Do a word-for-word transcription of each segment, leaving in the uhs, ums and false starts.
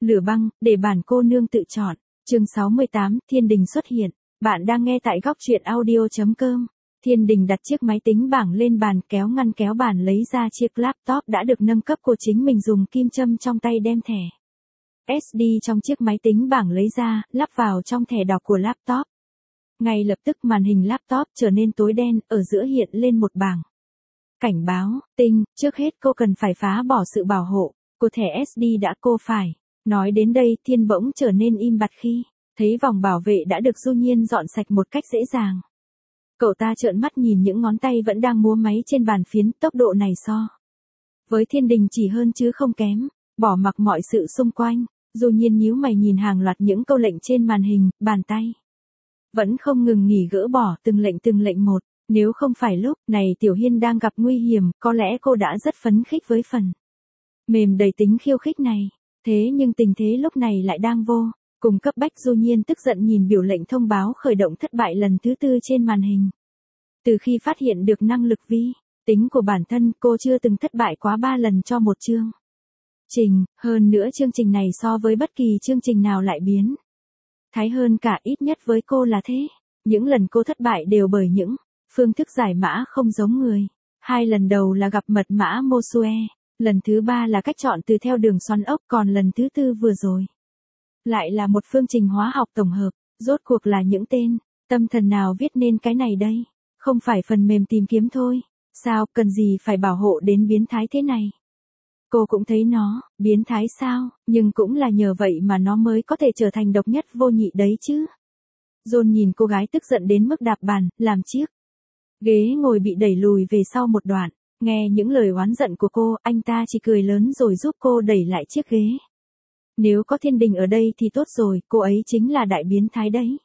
Lửa băng, để bản cô nương tự chọn. Chương sáu mươi tám, Thiên Đình xuất hiện. Bạn đang nghe tại góc truyện audio chấm com. Thiên Đình đặt chiếc máy tính bảng lên bàn, kéo ngăn kéo bàn lấy ra chiếc laptop đã được nâng cấp của chính mình, dùng kim châm trong tay đem thẻ ét đê trong chiếc máy tính bảng lấy ra, lắp vào trong thẻ đọc của laptop. Ngay lập tức màn hình laptop trở nên tối đen, ở giữa hiện lên một bảng cảnh báo, tinh, trước hết cô cần phải phá bỏ sự bảo hộ của thẻ ét đê đã, cô phải. Nói đến đây Thiên bỗng trở nên im bặt khi thấy vòng bảo vệ đã được Du Nhiên dọn sạch một cách dễ dàng. Cậu ta trợn mắt nhìn những ngón tay vẫn đang múa máy trên bàn phím, tốc độ này so với Thiên Đình chỉ hơn chứ không kém. Bỏ mặc mọi sự xung quanh, Du Nhiên nhíu mày nhìn hàng loạt những câu lệnh trên màn hình, bàn tay vẫn không ngừng nghỉ gỡ bỏ từng lệnh từng lệnh một. Nếu không phải lúc này Tiểu Hiên đang gặp nguy hiểm, có lẽ cô đã rất phấn khích với phần mềm đầy tính khiêu khích này. Thế nhưng tình thế lúc này lại đang vô cùng cấp bách. Du Nhiên tức giận nhìn biểu lệnh thông báo khởi động thất bại lần thứ tư trên màn hình. Từ khi phát hiện được năng lực vi tính của bản thân, cô chưa từng thất bại quá ba lần cho một chương trình, hơn nữa chương trình này so với bất kỳ chương trình nào lại biến thái hơn cả, ít nhất với cô là thế. Những lần cô thất bại đều bởi những phương thức giải mã không giống người. Hai lần đầu là gặp mật mã Mosue, lần thứ ba là cách chọn từ theo đường xoắn ốc, còn lần thứ tư vừa rồi lại là một phương trình hóa học tổng hợp. Rốt cuộc là những tên tâm thần nào viết nên cái này đây? Không phải phần mềm tìm kiếm thôi sao, cần gì phải bảo hộ đến biến thái thế này? Cô cũng thấy nó biến thái sao, nhưng cũng là nhờ vậy mà nó mới có thể trở thành độc nhất vô nhị đấy chứ. John nhìn cô gái tức giận đến mức đạp bàn, làm chiếc ghế ngồi bị đẩy lùi về sau một đoạn. Nghe những lời oán giận của cô, anh ta chỉ cười lớn rồi giúp cô đẩy lại chiếc ghế. Nếu có Thiên Đình ở đây thì tốt rồi, cô ấy chính là đại biến thái đấy.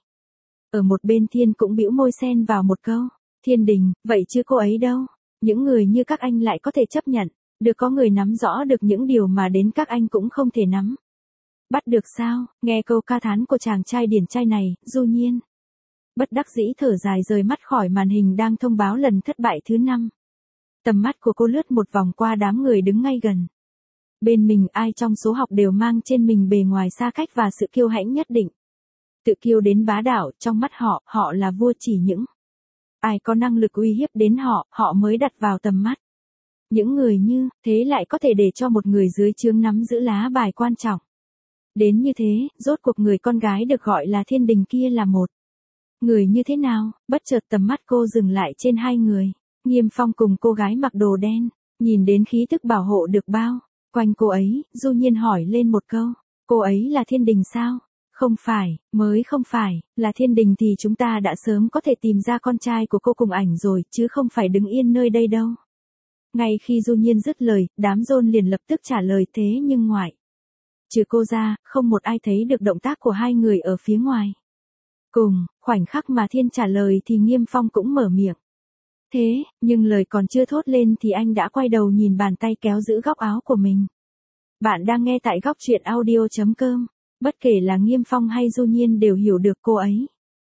Ở một bên Thiên cũng bĩu môi xen vào một câu. Thiên Đình, vậy chứ cô ấy đâu? Những người như các anh lại có thể chấp nhận được có người nắm rõ được những điều mà đến các anh cũng không thể nắm bắt được sao? Nghe câu ca thán của chàng trai điển trai này, Du Nhiên bất đắc dĩ thở dài rời mắt khỏi màn hình đang thông báo lần thất bại thứ năm. Tầm mắt của cô lướt một vòng qua đám người đứng ngay gần bên mình, ai trong số học đều mang trên mình bề ngoài xa cách và sự kiêu hãnh nhất định. Tự kiêu đến bá đạo, trong mắt họ, họ là vua, chỉ những ai có năng lực uy hiếp đến họ, họ mới đặt vào tầm mắt. Những người như thế lại có thể để cho một người dưới trướng nắm giữ lá bài quan trọng đến như thế. Rốt cuộc người con gái được gọi là Thiên Đình kia là một người như thế nào? Bất chợt tầm mắt cô dừng lại trên hai người, Nghiêm Phong cùng cô gái mặc đồ đen. Nhìn đến khí tức bảo hộ được bao quanh cô ấy, Du Nhiên hỏi lên một câu. Cô ấy là Thiên Đình sao? Không phải, mới không phải, là Thiên Đình thì chúng ta đã sớm có thể tìm ra con trai của cô cùng ảnh rồi, chứ không phải đứng yên nơi đây đâu. Ngay khi Du Nhiên dứt lời, đám John liền lập tức trả lời, thế nhưng ngoại trừ cô ra, không một ai thấy được động tác của hai người ở phía ngoài. Cùng khoảnh khắc mà Thiên trả lời thì Nghiêm Phong cũng mở miệng. Thế, nhưng lời còn chưa thốt lên thì anh đã quay đầu nhìn bàn tay kéo giữ góc áo của mình. Bạn đang nghe tại góc truyện audio chấm com. Bất kể là Nghiêm Phong hay Du Nhiên đều hiểu được cô ấy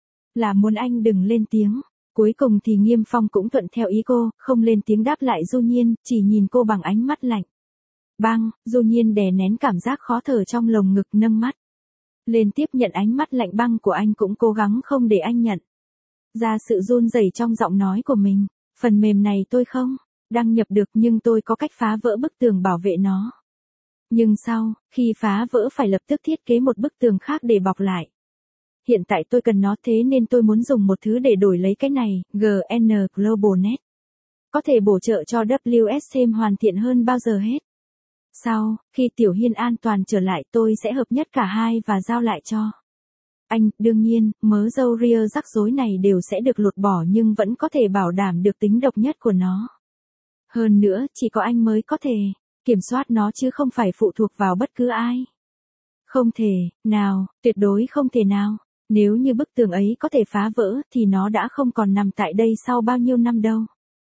là muốn anh đừng lên tiếng. Cuối cùng thì Nghiêm Phong cũng thuận theo ý cô, không lên tiếng đáp lại Du Nhiên, chỉ nhìn cô bằng ánh mắt lạnh băng. Du Nhiên đè nén cảm giác khó thở trong lồng ngực, nâng mắt lên tiếp nhận ánh mắt lạnh băng của anh, cũng cố gắng không để anh nhận ra sự run rẩy trong giọng nói của mình. Phần mềm này tôi không đăng nhập được, nhưng tôi có cách phá vỡ bức tường bảo vệ nó. Nhưng sau khi phá vỡ phải lập tức thiết kế một bức tường khác để bọc lại. Hiện tại tôi cần nó, thế nên tôi muốn dùng một thứ để đổi lấy cái này. giê en Global Net có thể bổ trợ cho vê kép ét xem hoàn thiện hơn bao giờ hết. Sau khi Tiểu Hiên an toàn trở lại, tôi sẽ hợp nhất cả hai và giao lại cho anh. Đương nhiên, mớ râu ria rắc rối này đều sẽ được lột bỏ, nhưng vẫn có thể bảo đảm được tính độc nhất của nó. Hơn nữa, chỉ có anh mới có thể kiểm soát nó chứ không phải phụ thuộc vào bất cứ ai. Không thể nào, tuyệt đối không thể nào. Nếu như bức tường ấy có thể phá vỡ thì nó đã không còn nằm tại đây sau bao nhiêu năm đâu.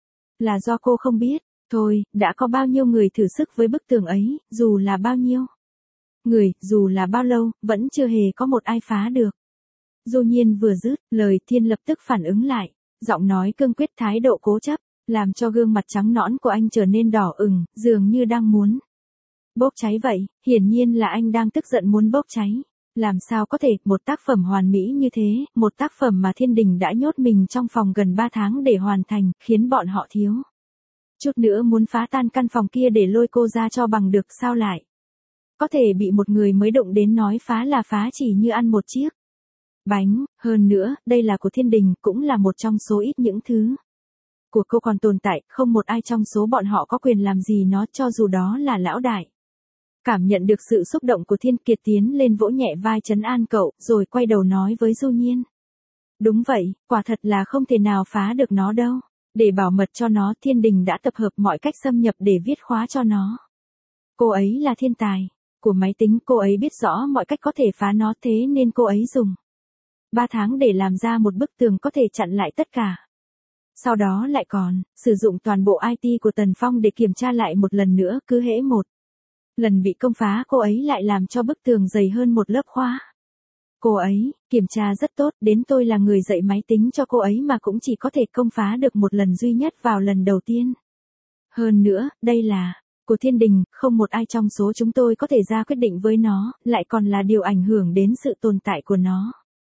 Là do cô không biết thôi. Đã có bao nhiêu người thử sức với bức tường ấy, dù là bao nhiêu người, dù là bao lâu, vẫn chưa hề có một ai phá được. Du Nhiên vừa dứt lời, Thiên lập tức phản ứng lại, giọng nói cương quyết, thái độ cố chấp, làm cho gương mặt trắng nõn của anh trở nên đỏ ửng, dường như đang muốn Bốc cháy vậy, hiển nhiên là anh đang tức giận muốn bốc cháy. Làm sao có thể, một tác phẩm hoàn mỹ như thế, một tác phẩm mà Thiên Đình đã nhốt mình trong phòng gần ba tháng để hoàn thành, khiến bọn họ thiếu chút nữa muốn phá tan căn phòng kia để lôi cô ra cho bằng được sao lại. Có thể bị một người mới động đến nói phá là phá chỉ như ăn một chiếc bánh, hơn nữa, đây là của Thiên Đình, cũng là một trong số ít những thứ của cô còn tồn tại, không một ai trong số bọn họ có quyền làm gì nó cho dù đó là lão đại. Cảm nhận được sự xúc động của Thiên Kiệt tiến lên vỗ nhẹ vai trấn an cậu, rồi quay đầu nói với Du Nhiên. Đúng vậy, quả thật là không thể nào phá được nó đâu. Để bảo mật cho nó, Thiên Đình đã tập hợp mọi cách xâm nhập để viết khóa cho nó. Cô ấy là thiên tài của máy tính, cô ấy biết rõ mọi cách có thể phá nó, thế nên cô ấy dùng ba tháng để làm ra một bức tường có thể chặn lại tất cả. Sau đó lại còn sử dụng toàn bộ i tê của Tần Phong để kiểm tra lại một lần nữa, cứ hễ một lần bị công phá cô ấy lại làm cho bức tường dày hơn một lớp khóa. Cô ấy kiểm tra rất tốt, đến tôi là người dạy máy tính cho cô ấy mà cũng chỉ có thể công phá được một lần duy nhất vào lần đầu tiên. Hơn nữa, đây là của Thiên Đình, không một ai trong số chúng tôi có thể ra quyết định với nó, lại còn là điều ảnh hưởng đến sự tồn tại của nó.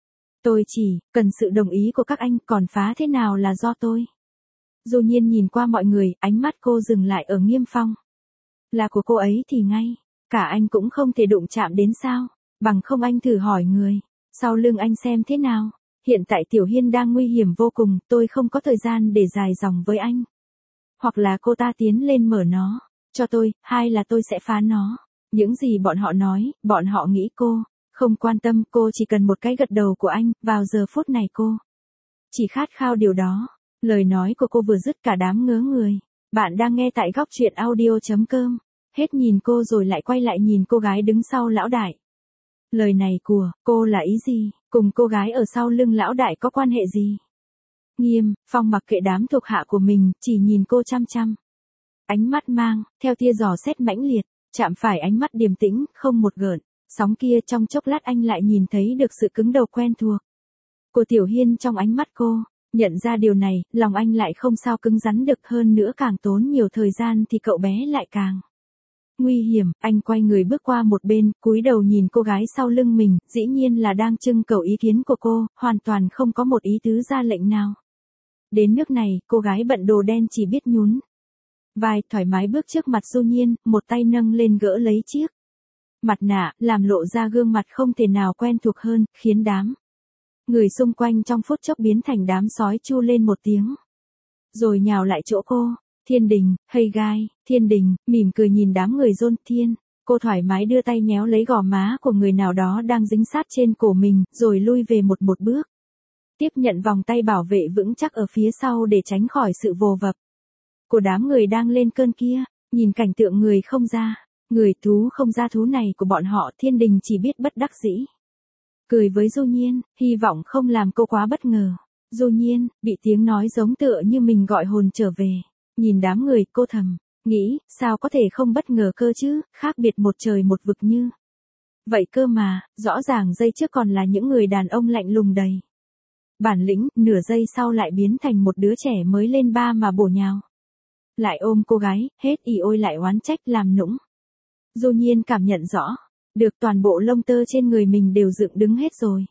Tôi chỉ cần sự đồng ý của các anh, còn phá thế nào là do tôi. Du Nhiên nhìn qua mọi người, ánh mắt cô dừng lại ở Nghiêm Phong. Là của cô ấy thì ngay, cả anh cũng không thể đụng chạm đến sao, bằng không anh thử hỏi người sau lưng anh xem thế nào. Hiện tại Tiểu Hiên đang nguy hiểm vô cùng, tôi không có thời gian để dài dòng với anh. Hoặc là cô ta tiến lên mở nó cho tôi, hay là tôi sẽ phá nó. Những gì bọn họ nói, bọn họ nghĩ cô không quan tâm, cô chỉ cần một cái gật đầu của anh. Vào giờ phút này cô chỉ khát khao điều đó. Lời nói của cô vừa dứt cả đám ngớ người. Bạn đang nghe tại góc truyện audio chấm com. Hết nhìn cô rồi lại quay lại nhìn cô gái đứng sau lão đại. Lời này của cô là ý gì? Cùng cô gái ở sau lưng lão đại có quan hệ gì? Nghiêm Phong mặc kệ đám thuộc hạ của mình, chỉ nhìn cô chăm chăm. Ánh mắt mang theo tia dò xét mãnh liệt, chạm phải ánh mắt điềm tĩnh, không một gợn sóng kia. Trong chốc lát anh lại nhìn thấy được sự cứng đầu quen thuộc của Tiểu Hiên trong ánh mắt cô. Nhận ra điều này, lòng anh lại không sao cứng rắn được, hơn nữa càng tốn nhiều thời gian thì cậu bé lại càng nguy hiểm. Anh quay người bước qua một bên, cúi đầu nhìn cô gái sau lưng mình, dĩ nhiên là đang trưng cầu ý kiến của cô, hoàn toàn không có một ý tứ ra lệnh nào. Đến nước này, cô gái bận đồ đen chỉ biết nhún vai, thoải mái bước trước mặt Du Nhiên, một tay nâng lên gỡ lấy chiếc mặt nạ, làm lộ ra gương mặt không thể nào quen thuộc hơn, khiến đám người xung quanh trong phút chốc biến thành đám sói chu lên một tiếng, rồi nhào lại chỗ cô. Thiên Đình, hey guy, Thiên Đình, mỉm cười nhìn đám người Dôn Thiên. Cô thoải mái đưa tay nhéo lấy gò má của người nào đó đang dính sát trên cổ mình, rồi lui về một một bước. Tiếp nhận vòng tay bảo vệ vững chắc ở phía sau để tránh khỏi sự vồ vập của đám người đang lên cơn kia. Nhìn cảnh tượng người không ra, người thú không ra thú này của bọn họ, Thiên Đình chỉ biết bất đắc dĩ cười với Du Nhiên, hy vọng không làm cô quá bất ngờ. Du Nhiên bị tiếng nói giống tựa như mình gọi hồn trở về. Nhìn đám người, cô thầm nghĩ, sao có thể không bất ngờ cơ chứ, khác biệt một trời một vực như vậy cơ mà. Rõ ràng giây trước còn là những người đàn ông lạnh lùng đầy bản lĩnh, nửa giây sau lại biến thành một đứa trẻ mới lên ba mà bổ nhào lại ôm cô gái, hết ỉ ôi lại oán trách làm nũng. Du Nhiên cảm nhận rõ được toàn bộ lông tơ trên người mình đều dựng đứng hết rồi.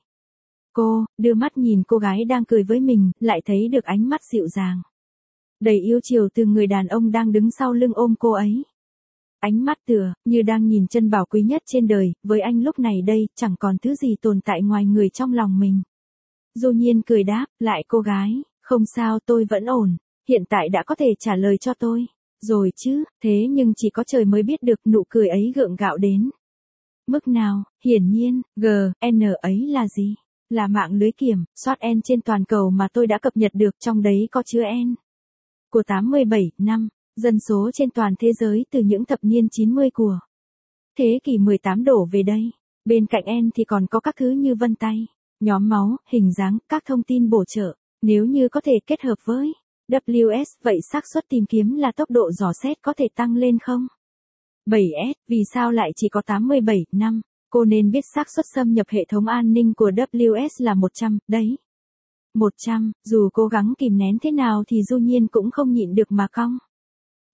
Cô đưa mắt nhìn cô gái đang cười với mình, lại thấy được ánh mắt dịu dàng đầy yêu chiều từ người đàn ông đang đứng sau lưng ôm cô ấy. Ánh mắt tựa như đang nhìn chân bảo quý nhất trên đời, với anh lúc này đây, chẳng còn thứ gì tồn tại ngoài người trong lòng mình. Du Nhiên cười đáp lại cô gái, không sao, tôi vẫn ổn, hiện tại đã có thể trả lời cho tôi rồi chứ. Thế nhưng chỉ có trời mới biết được nụ cười ấy gượng gạo đến mức nào. Hiển nhiên, giê en ấy là gì? Là mạng lưới kiểm soát N trên toàn cầu mà tôi đã cập nhật được, trong đấy có chứa N của tám mươi bảy năm dân số trên toàn thế giới từ những thập niên chín mươi của thế kỷ mười tám đổ về đây. Bên cạnh N thì còn có các thứ như vân tay, nhóm máu, hình dáng, các thông tin bổ trợ. Nếu như có thể kết hợp với W S, vậy xác suất tìm kiếm là tốc độ dò xét có thể tăng lên không? bảy S, vì sao lại chỉ có tám mươi bảy năm? Cô nên biết xác suất xâm nhập hệ thống an ninh của W S là một trăm, đấy. một trăm, dù cố gắng kìm nén thế nào thì Du Nhiên cũng không nhịn được mà cong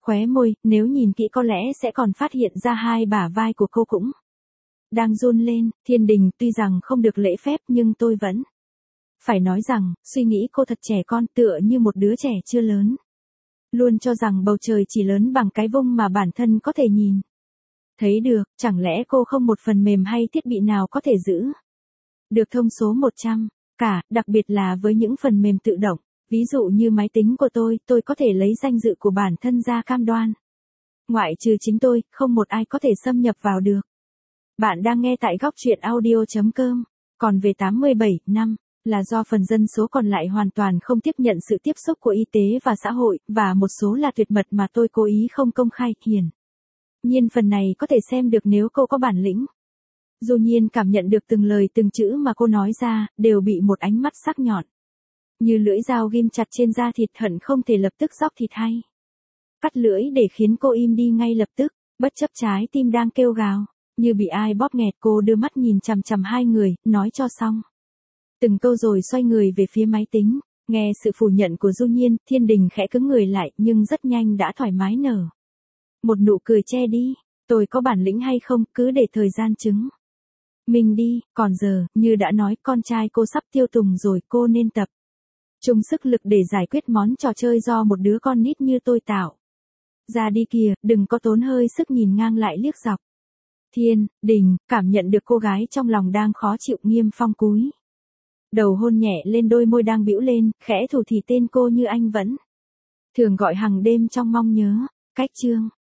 khóe môi, nếu nhìn kỹ có lẽ sẽ còn phát hiện ra hai bả vai của cô cũng đang run lên. Thiên Đình, tuy rằng không được lễ phép nhưng tôi vẫn phải nói rằng, suy nghĩ cô thật trẻ con, tựa như một đứa trẻ chưa lớn. Luôn cho rằng bầu trời chỉ lớn bằng cái vung mà bản thân có thể nhìn thấy được, chẳng lẽ cô không một phần mềm hay thiết bị nào có thể giữ được thông số một trăm cả, đặc biệt là với những phần mềm tự động, ví dụ như máy tính của tôi, tôi có thể lấy danh dự của bản thân ra cam đoan. Ngoại trừ chính tôi, không một ai có thể xâm nhập vào được. Bạn đang nghe tại góc truyện audio chấm com. Còn về tám mươi bảy năm, là do phần dân số còn lại hoàn toàn không tiếp nhận sự tiếp xúc của y tế và xã hội, và một số là tuyệt mật mà tôi cố ý không công khai. Hiển nhiên phần này có thể xem được nếu cô có bản lĩnh. Dù Nhiên cảm nhận được từng lời từng chữ mà cô nói ra, đều bị một ánh mắt sắc nhọn như lưỡi dao ghim chặt trên da thịt, hận không thể lập tức róc thịt hay cắt lưỡi để khiến cô im đi ngay lập tức, bất chấp trái tim đang kêu gào như bị ai bóp nghẹt. Cô đưa mắt nhìn chằm chằm hai người, nói cho xong từng câu rồi xoay người về phía máy tính. Nghe sự phủ nhận của Du Nhiên, Thiên Đình khẽ cứng người lại, nhưng rất nhanh đã thoải mái nở một nụ cười che đi. Tôi có bản lĩnh hay không, cứ để thời gian chứng minh đi. Còn giờ, như đã nói, con trai cô sắp tiêu tùng rồi, cô nên tập chung sức lực để giải quyết món trò chơi do một đứa con nít như tôi tạo ra đi kìa, đừng có tốn hơi sức nhìn ngang lại liếc dọc. Thiên Đình cảm nhận được cô gái trong lòng đang khó chịu, Nghiêm Phong cúi đầu hôn nhẹ lên đôi môi đang bĩu lên, khẽ thủ thỉ tên cô như anh vẫn thường gọi hàng đêm trong mong nhớ. Cách chương